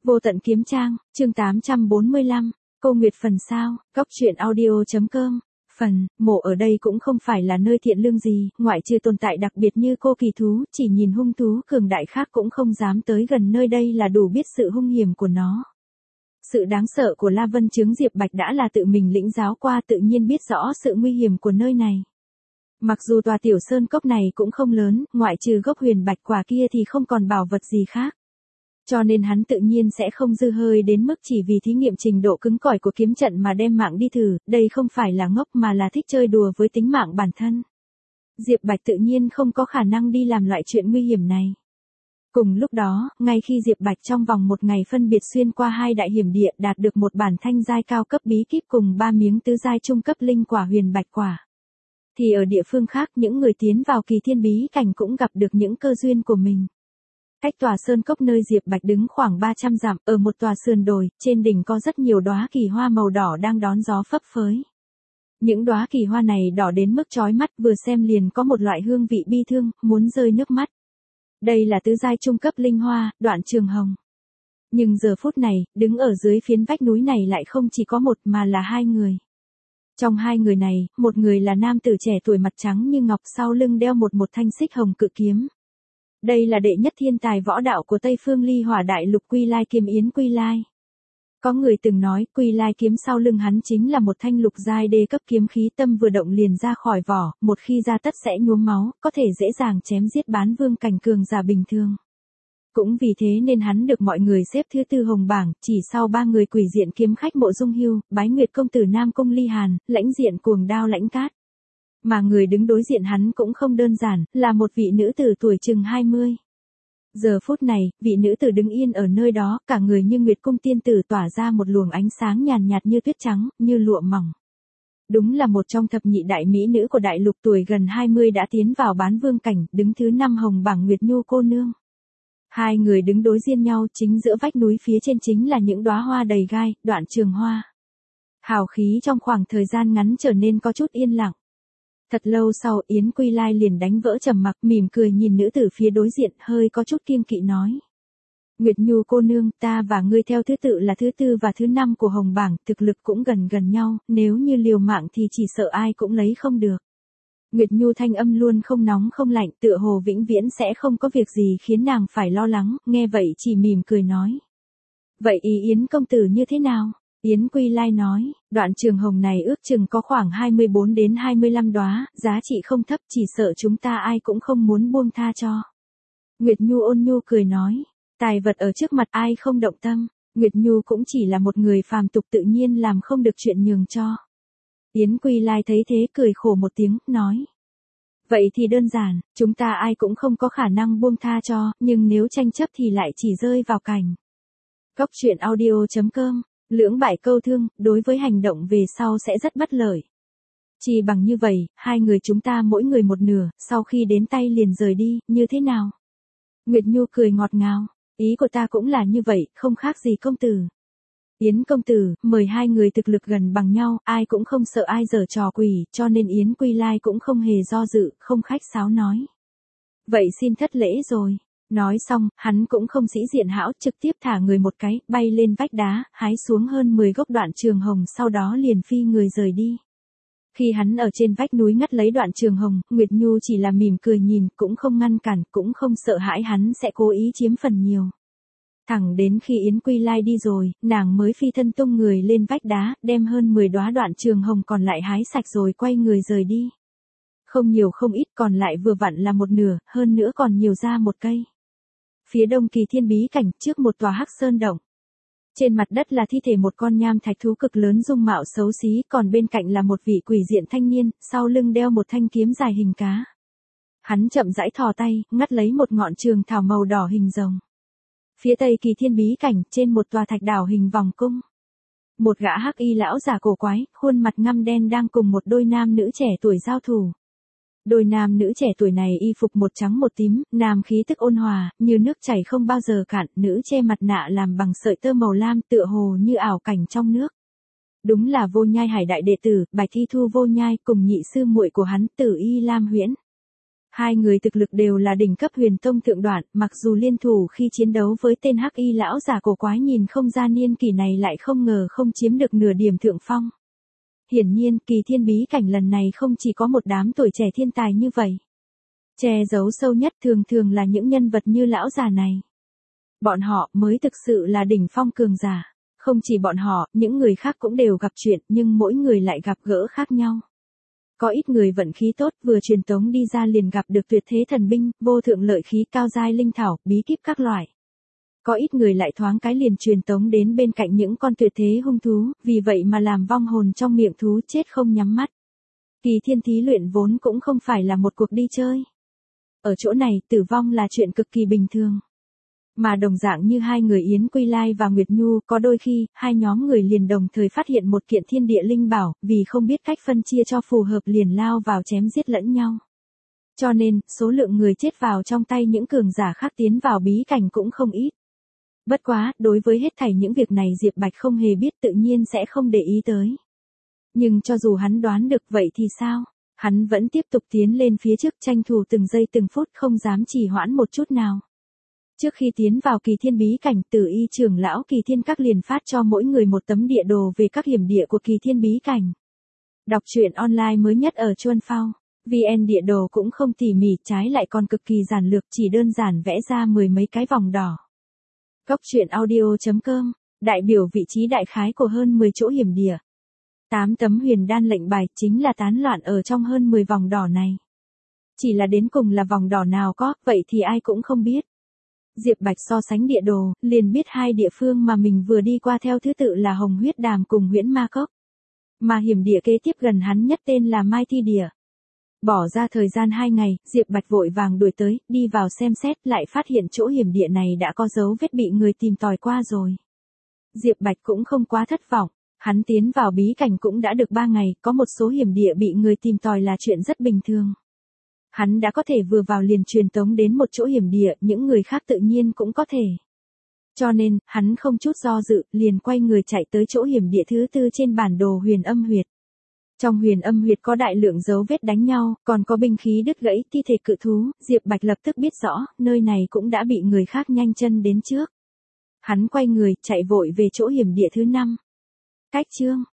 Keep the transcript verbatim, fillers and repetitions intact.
Vô tận kiếm trang, chương tám trăm bốn mươi lăm, Cô Nguyệt phần sao, góc truyện audio.com. Phần, mộ ở đây cũng không phải là nơi thiện lương gì, ngoại trừ tồn tại đặc biệt như cô kỳ thú, chỉ nhìn hung thú cường đại khác cũng không dám tới gần nơi đây là đủ biết sự hung hiểm của nó. Sự đáng sợ của La Vân Chướng Diệp Bạch đã là tự mình lĩnh giáo qua, tự nhiên biết rõ sự nguy hiểm của nơi này. Mặc dù tòa tiểu sơn cốc này cũng không lớn, ngoại trừ gốc huyền bạch quả kia thì không còn bảo vật gì khác. Cho nên hắn tự nhiên sẽ không dư hơi đến mức chỉ vì thí nghiệm trình độ cứng cỏi của kiếm trận mà đem mạng đi thử, đây không phải là ngốc mà là thích chơi đùa với tính mạng bản thân. Diệp Bạch tự nhiên không có khả năng đi làm loại chuyện nguy hiểm này. Cùng lúc đó, ngay khi Diệp Bạch trong vòng một ngày phân biệt xuyên qua hai đại hiểm địa đạt được một bản thanh giai cao cấp bí kíp cùng ba miếng tứ giai trung cấp linh quả huyền bạch quả. Thì ở địa phương khác những người tiến vào kỳ thiên bí cảnh cũng gặp được những cơ duyên của mình. Cách tòa sơn cốc nơi Diệp Bạch đứng khoảng ba trăm dặm, ở một tòa sườn đồi, trên đỉnh có rất nhiều đóa kỳ hoa màu đỏ đang đón gió phấp phới. Những đóa kỳ hoa này đỏ đến mức chói mắt, vừa xem liền có một loại hương vị bi thương, muốn rơi nước mắt. Đây là tứ giai trung cấp linh hoa, Đoạn Trường Hồng. Nhưng giờ phút này, đứng ở dưới phiến vách núi này lại không chỉ có một mà là hai người. Trong hai người này, một người là nam tử trẻ tuổi mặt trắng như ngọc, sau lưng đeo một một thanh xích hồng cự kiếm. Đây là đệ nhất thiên tài võ đạo của Tây Phương Ly Hỏa Đại Lục Quy Lai Kiếm Yến Quy Lai. Có người từng nói, Quy Lai kiếm sau lưng hắn chính là một thanh lục giai đê cấp kiếm khí, tâm vừa động liền ra khỏi vỏ, một khi ra tất sẽ nhuốm máu, có thể dễ dàng chém giết bán vương cảnh cường giả bình thường. Cũng vì thế nên hắn được mọi người xếp thứ tư hồng bảng, chỉ sau ba người quỷ diện kiếm khách Mộ Dung Hưu, Bái Nguyệt công tử Nam Cung Ly Hàn, lãnh diện cuồng đao Lãnh Cát. Mà người đứng đối diện hắn cũng không đơn giản, là một vị nữ tử tuổi chừng hai mươi. Giờ phút này, vị nữ tử đứng yên ở nơi đó, cả người như Nguyệt cung tiên tử tỏa ra một luồng ánh sáng nhàn nhạt như tuyết trắng, như lụa mỏng. Đúng là một trong thập nhị đại mỹ nữ của đại lục, tuổi gần hai mươi đã tiến vào bán vương cảnh, đứng thứ năm hồng bảng Nguyệt Nhu cô nương. Hai người đứng đối diện nhau, chính giữa vách núi phía trên chính là những đóa hoa đầy gai, Đoạn Trường Hoa. Hào khí trong khoảng thời gian ngắn trở nên có chút yên lặng. Thật lâu sau, Yến Quy Lai liền đánh vỡ trầm mặc, mỉm cười nhìn nữ tử phía đối diện, hơi có chút kiêng kỵ nói. Nguyệt Nhu cô nương, ta và ngươi theo thứ tự là thứ tư và thứ năm của hồng bảng, thực lực cũng gần gần nhau, nếu như liều mạng thì chỉ sợ ai cũng lấy không được. Nguyệt Nhu thanh âm luôn không nóng không lạnh, tựa hồ vĩnh viễn sẽ không có việc gì khiến nàng phải lo lắng, nghe vậy chỉ mỉm cười nói. Vậy ý Yến công tử như thế nào? Yến Quy Lai nói, Đoạn Trường Hồng này ước chừng có khoảng hai mươi bốn đến hai mươi lăm đóa, giá trị không thấp, chỉ sợ chúng ta ai cũng không muốn buông tha cho. Nguyệt Nhu ôn nhu cười nói, tài vật ở trước mặt ai không động tâm, Nguyệt Nhu cũng chỉ là một người phàm tục tự nhiên làm không được chuyện nhường cho. Yến Quy Lai thấy thế cười khổ một tiếng, nói. Vậy thì đơn giản, chúng ta ai cũng không có khả năng buông tha cho, nhưng nếu tranh chấp thì lại chỉ rơi vào cảnh. Góc truyện audio.com. Lưỡng bại câu thương, đối với hành động về sau sẽ rất bất lợi. Chỉ bằng như vậy, hai người chúng ta mỗi người một nửa, sau khi đến tay liền rời đi, như thế nào? Nguyệt Nhu cười ngọt ngào, ý của ta cũng là như vậy, không khác gì công tử. Yến công tử, mời hai người thực lực gần bằng nhau, ai cũng không sợ ai giở trò quỷ, cho nên Yến Quy Lai cũng không hề do dự, không khách sáo nói. Vậy xin thất lễ rồi. Nói xong, hắn cũng không sĩ diện hão, trực tiếp thả người một cái, bay lên vách đá, hái xuống hơn mười gốc Đoạn Trường Hồng, sau đó liền phi người rời đi. Khi hắn ở trên vách núi ngắt lấy Đoạn Trường Hồng, Nguyệt Nhu chỉ là mỉm cười nhìn, cũng không ngăn cản, cũng không sợ hãi hắn sẽ cố ý chiếm phần nhiều. Thẳng đến khi Yến Quy Lai đi rồi, nàng mới phi thân tung người lên vách đá, đem hơn mười đóa Đoạn Trường Hồng còn lại hái sạch rồi quay người rời đi. Không nhiều không ít, còn lại vừa vặn là một nửa, hơn nữa còn nhiều ra một cây. Phía đông kỳ thiên bí cảnh, trước một tòa hắc sơn động. Trên mặt đất là thi thể một con nham thạch thú cực lớn dung mạo xấu xí, còn bên cạnh là một vị quỷ diện thanh niên, sau lưng đeo một thanh kiếm dài hình cá. Hắn chậm rãi thò tay, ngắt lấy một ngọn trường thảo màu đỏ hình rồng. Phía tây kỳ thiên bí cảnh, trên một tòa thạch đảo hình vòng cung. Một gã hắc y lão già cổ quái, khuôn mặt ngăm đen đang cùng một đôi nam nữ trẻ tuổi giao thủ. Đôi nam nữ trẻ tuổi này y phục một trắng một tím, nam khí tức ôn hòa, như nước chảy không bao giờ cạn, nữ che mặt nạ làm bằng sợi tơ màu lam tựa hồ như ảo cảnh trong nước. Đúng là Vô Nhai Hải đại đệ tử, Bạch Thi Thu Vô Nhai cùng nhị sư muội của hắn, Tử Y Lam Huyễn. Hai người thực lực đều là đỉnh cấp huyền tông thượng đoạn, mặc dù liên thủ khi chiến đấu với tên hắc y lão già cổ quái nhìn không ra niên kỷ này lại không ngờ không chiếm được nửa điểm thượng phong. Hiển nhiên, kỳ thiên bí cảnh lần này không chỉ có một đám tuổi trẻ thiên tài như vậy. Che giấu sâu nhất thường thường là những nhân vật như lão già này. Bọn họ mới thực sự là đỉnh phong cường giả. Không chỉ bọn họ, những người khác cũng đều gặp chuyện, nhưng mỗi người lại gặp gỡ khác nhau. Có ít người vận khí tốt, vừa truyền tống đi ra liền gặp được tuyệt thế thần binh, vô thượng lợi khí, cao giai linh thảo, bí kíp các loại. Có ít người lại thoáng cái liền truyền tống đến bên cạnh những con tuyệt thế hung thú, vì vậy mà làm vong hồn trong miệng thú chết không nhắm mắt. Kỳ thiên thí luyện vốn cũng không phải là một cuộc đi chơi. Ở chỗ này, tử vong là chuyện cực kỳ bình thường. Mà đồng dạng như hai người Yến Quy Lai và Nguyệt Nhu, có đôi khi, hai nhóm người liền đồng thời phát hiện một kiện thiên địa linh bảo, vì không biết cách phân chia cho phù hợp liền lao vào chém giết lẫn nhau. Cho nên, số lượng người chết vào trong tay những cường giả khác tiến vào bí cảnh cũng không ít. Bất quá, đối với hết thảy những việc này Diệp Bạch không hề biết, tự nhiên sẽ không để ý tới. Nhưng cho dù hắn đoán được vậy thì sao? Hắn vẫn tiếp tục tiến lên phía trước, tranh thủ từng giây từng phút, không dám trì hoãn một chút nào. Trước khi tiến vào kỳ thiên bí cảnh, Tử Y trưởng lão kỳ thiên các liền phát cho mỗi người một tấm địa đồ về các hiểm địa của kỳ thiên bí cảnh. Đọc truyện online mới nhất ở Chuan Phao, vê en địa đồ cũng không tỉ mỉ, trái lại còn cực kỳ giản lược, chỉ đơn giản vẽ ra mười mấy cái vòng đỏ. Góc truyện audio chấm com, đại biểu vị trí đại khái của hơn mười chỗ hiểm địa. tám tấm huyền đan lệnh bài chính là tán loạn ở trong hơn mười vòng đỏ này. Chỉ là đến cùng là vòng đỏ nào có, vậy thì ai cũng không biết. Diệp Bạch so sánh địa đồ, liền biết hai địa phương mà mình vừa đi qua theo thứ tự là Hồng Huyết Đàm cùng Huyễn Ma Cốc. Mà hiểm địa kế tiếp gần hắn nhất tên là Mai Thi Địa. Bỏ ra thời gian hai ngày, Diệp Bạch vội vàng đuổi tới, đi vào xem xét, lại phát hiện chỗ hiểm địa này đã có dấu vết bị người tìm tòi qua rồi. Diệp Bạch cũng không quá thất vọng, hắn tiến vào bí cảnh cũng đã được ba ngày, có một số hiểm địa bị người tìm tòi là chuyện rất bình thường. Hắn đã có thể vừa vào liền truyền tống đến một chỗ hiểm địa, những người khác tự nhiên cũng có thể. Cho nên, hắn không chút do dự, liền quay người chạy tới chỗ hiểm địa thứ tư trên bản đồ Huyền Âm Huyệt. Trong Huyền Âm Huyệt có đại lượng dấu vết đánh nhau, còn có binh khí đứt gãy, thi thể cự thú, Diệp Bạch lập tức biết rõ, nơi này cũng đã bị người khác nhanh chân đến trước. Hắn quay người, chạy vội về chỗ hiểm địa thứ năm. Cách chương